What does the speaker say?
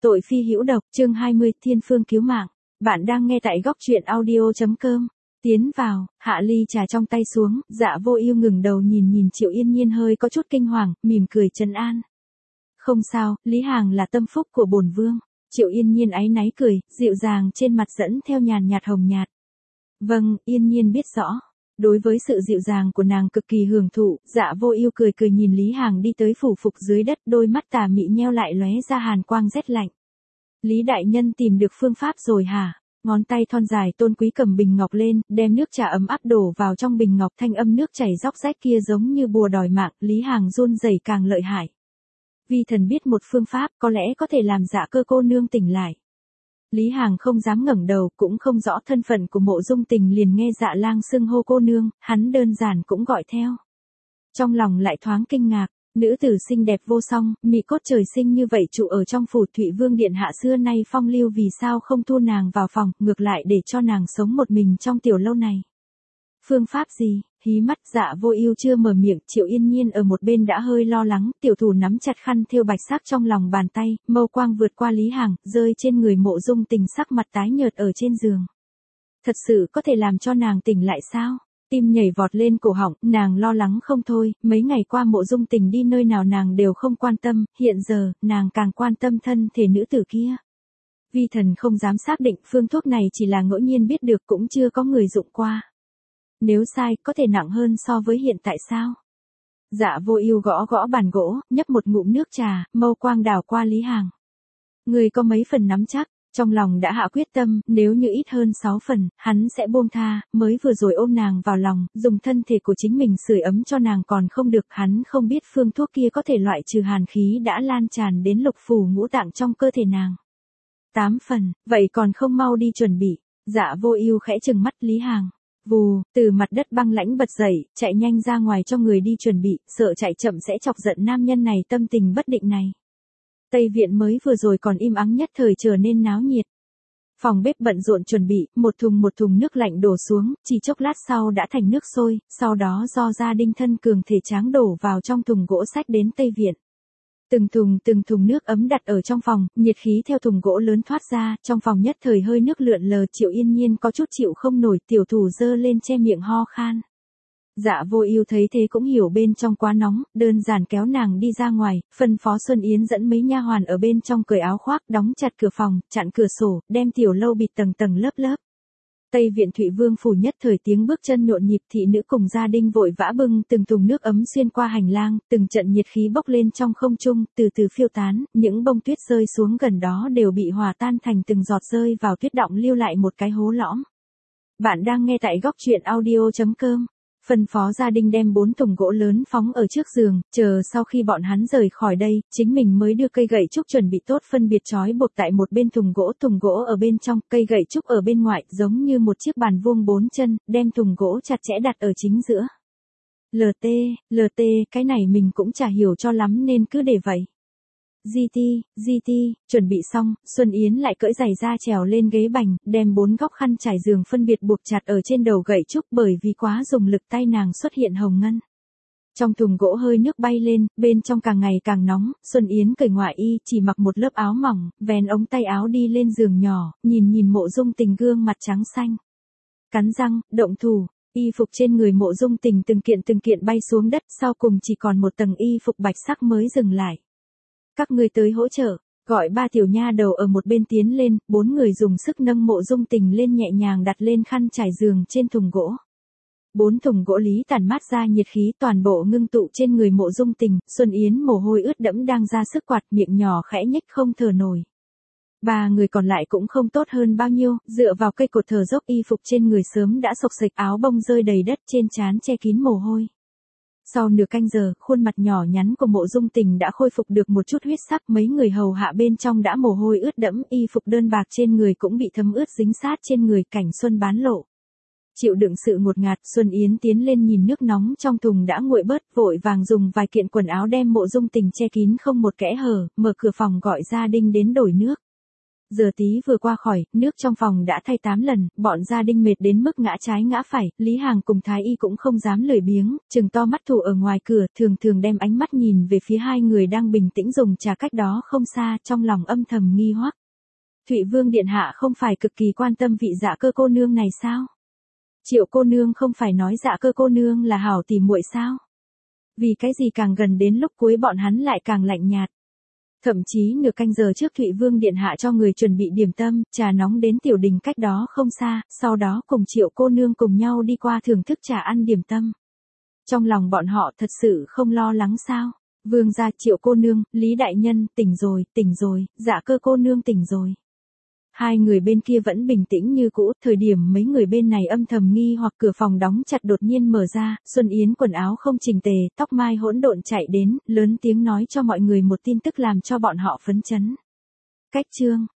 Tội phi hữu độc, chương 20, Thiên Phương cứu mạng. Bạn đang nghe tại góc truyện audio.com. Tiến vào, hạ ly trà trong tay xuống, Dạ Vô Ưu ngừng đầu nhìn Triệu Yên Nhiên hơi có chút kinh hoàng, mỉm cười trấn an. Không sao, Lý Hàng là tâm phúc của bổn vương. Triệu Yên Nhiên áy náy cười, dịu dàng trên mặt dẫn theo nhàn nhạt hồng nhạt. Vâng, Yên Nhiên biết rõ. Đối với sự dịu dàng của nàng cực kỳ hưởng thụ, Dạ Vô Ưu cười nhìn Lý Hàng đi tới phủ phục dưới đất, đôi mắt tà mị nheo lại lóe ra hàn quang rét lạnh. Lý đại nhân tìm được phương pháp rồi hả? Ngón tay thon dài tôn quý cầm bình ngọc lên, đem nước trà ấm áp đổ vào trong bình ngọc, thanh âm nước chảy róc rách kia giống như bùa đòi mạng, Lý Hàng run rẩy càng lợi hại. Vi thần biết một phương pháp, có lẽ có thể làm Dạ Cơ cô nương tỉnh lại. Lý Hàng không dám ngẩng đầu, cũng không rõ thân phận của Mộ Dung Tình, liền nghe Dạ Lang xưng hô cô nương, hắn đơn giản cũng gọi theo. Trong lòng lại thoáng kinh ngạc, nữ tử xinh đẹp vô song, mỹ cốt trời sinh như vậy trụ ở trong phủ Thụy Vương điện hạ xưa nay phong lưu, vì sao không thu nàng vào phòng, ngược lại để cho nàng sống một mình trong tiểu lâu này. Phương pháp gì? Hí mắt Dạ Vô Ưu chưa mở miệng, Triệu Yên Nhiên ở một bên đã hơi lo lắng, tiểu thủ nắm chặt khăn thêu bạch sắc trong lòng bàn tay, mâu quang vượt qua Lý Hàng, rơi trên người Mộ Dung Tình, sắc mặt tái nhợt ở trên giường. Thật sự có thể làm cho nàng tỉnh lại sao? Tim nhảy vọt lên cổ họng, nàng lo lắng không thôi, mấy ngày qua Mộ Dung Tình đi nơi nào nàng đều không quan tâm, hiện giờ, nàng càng quan tâm thân thể nữ tử kia. Vi thần không dám xác định, phương thuốc này chỉ là ngẫu nhiên biết được, cũng chưa có người dụng qua. Nếu sai, có thể nặng hơn so với hiện tại sao? Dạ Vô Ưu gõ bàn gỗ, nhấp một ngụm nước trà, mâu quang đảo qua Lý Hàng. Người có mấy phần nắm chắc, trong lòng đã hạ quyết tâm, nếu như ít hơn 6 phần, hắn sẽ buông tha, mới vừa rồi ôm nàng vào lòng, dùng thân thể của chính mình sưởi ấm cho nàng còn không được, hắn không biết phương thuốc kia có thể loại trừ hàn khí đã lan tràn đến lục phủ ngũ tạng trong cơ thể nàng. 8 phần, vậy còn không mau đi chuẩn bị. Dạ Vô Ưu khẽ trừng mắt Lý Hàng. Vù, từ mặt đất băng lãnh bật dậy, chạy nhanh ra ngoài cho người đi chuẩn bị, sợ chạy chậm sẽ chọc giận nam nhân này tâm tình bất định này. Tây viện mới vừa rồi còn im ắng nhất thời trở nên náo nhiệt. Phòng bếp bận rộn chuẩn bị, một thùng nước lạnh đổ xuống, chỉ chốc lát sau đã thành nước sôi, sau đó do gia đình thân cường thể tráng đổ vào trong thùng gỗ xách đến Tây viện. Từng thùng nước ấm đặt ở trong phòng, nhiệt khí theo thùng gỗ lớn thoát ra, trong phòng nhất thời hơi nước lượn lờ, Triệu Yên Nhiên có chút chịu không nổi, tiểu thủ giơ lên che miệng ho khan. Dạ Vô Ưu thấy thế cũng hiểu bên trong quá nóng, đơn giản kéo nàng đi ra ngoài, phân phó Xuân Yến dẫn mấy nha hoàn ở bên trong cởi áo khoác, đóng chặt cửa phòng, chặn cửa sổ, đem tiểu lâu bịt tầng lớp. Tây viện Thụy Vương phủ nhất thời tiếng bước chân nhộn nhịp, thị nữ cùng gia đình vội vã bưng từng thùng nước ấm xuyên qua hành lang, từng trận nhiệt khí bốc lên trong không trung, từ từ phiêu tán, những bông tuyết rơi xuống gần đó đều bị hòa tan thành từng giọt rơi vào tuyết đọng, lưu lại một cái hố lõm. Bạn đang nghe tại góc truyện audio.com. Phân phó gia đình đem 4 thùng gỗ lớn phóng ở trước giường, chờ sau khi bọn hắn rời khỏi đây, chính mình mới đưa cây gậy trúc chuẩn bị tốt phân biệt trói buộc tại một bên thùng gỗ ở bên trong, cây gậy trúc ở bên ngoài, giống như một chiếc bàn vuông 4 chân, đem thùng gỗ chặt chẽ đặt ở chính giữa. LT, cái này mình cũng chả hiểu cho lắm nên cứ để vậy. GT, chuẩn bị xong, Xuân Yến lại cởi giày ra trèo lên ghế bành, đem 4 góc khăn trải giường phân biệt buộc chặt ở trên đầu gậy trúc, bởi vì quá dùng lực tay nàng xuất hiện hồng ngân. Trong thùng gỗ hơi nước bay lên, bên trong càng ngày càng nóng, Xuân Yến cởi ngoại y, chỉ mặc một lớp áo mỏng, vén ống tay áo đi lên giường nhỏ, nhìn Mộ Dung Tình gương mặt trắng xanh. Cắn răng, động thủ. Y phục trên người Mộ Dung Tình từng kiện bay xuống đất, sau cùng chỉ còn một tầng y phục bạch sắc mới dừng lại. Các ngươi tới hỗ trợ, gọi 3 tiểu nha đầu ở một bên tiến lên, 4 người dùng sức nâng Mộ Dung Tình lên, nhẹ nhàng đặt lên khăn trải giường trên thùng gỗ. 4 thùng gỗ lý tản mát ra nhiệt khí toàn bộ ngưng tụ trên người Mộ Dung Tình, Xuân Yến mồ hôi ướt đẫm đang ra sức quạt, miệng nhỏ khẽ nhếch không thở nổi. 3 người còn lại cũng không tốt hơn bao nhiêu, dựa vào cây cột thở dốc, y phục trên người sớm đã xộc xệch, áo bông rơi đầy đất, trên trán che kín mồ hôi. Sau nửa canh giờ, khuôn mặt nhỏ nhắn của Mộ Dung Tình đã khôi phục được một chút huyết sắc, mấy người hầu hạ bên trong đã mồ hôi ướt đẫm, y phục đơn bạc trên người cũng bị thấm ướt dính sát trên người, cảnh xuân bán lộ. Chịu đựng sự ngột ngạt, Xuân Yến tiến lên nhìn nước nóng trong thùng đã nguội bớt, vội vàng dùng vài kiện quần áo đem Mộ Dung Tình che kín không một kẽ hở, mở cửa phòng gọi gia đình đến đổi nước. Giờ tí vừa qua khỏi, nước trong phòng đã thay 8 lần, bọn gia đình mệt đến mức ngã trái ngã phải, Lý Hàng cùng Thái Y cũng không dám lười biếng, trừng to mắt thủ ở ngoài cửa, thường thường đem ánh mắt nhìn về phía hai người đang bình tĩnh dùng trà cách đó không xa, trong lòng âm thầm nghi hoắc. Thụy Vương điện hạ không phải cực kỳ quan tâm vị Dạ Cơ cô nương này sao? Triệu cô nương không phải nói Dạ Cơ cô nương là hảo tỉ muội sao? Vì cái gì càng gần đến lúc cuối bọn hắn lại càng lạnh nhạt. Thậm chí nửa canh giờ trước Thụy Vương điện hạ cho người chuẩn bị điểm tâm, trà nóng đến tiểu đình cách đó không xa, sau đó cùng Triệu cô nương cùng nhau đi qua thưởng thức trà ăn điểm tâm. Trong lòng bọn họ thật sự không lo lắng sao? Vương gia, Triệu cô nương, Lý đại nhân, tỉnh rồi, Dạ Cơ cô nương tỉnh rồi. Hai người bên kia vẫn bình tĩnh như cũ, thời điểm mấy người bên này âm thầm nghi hoặc cửa phòng đóng chặt đột nhiên mở ra, Xuân Yến quần áo không chỉnh tề, tóc mai hỗn độn chạy đến, lớn tiếng nói cho mọi người một tin tức làm cho bọn họ phấn chấn. Cách chương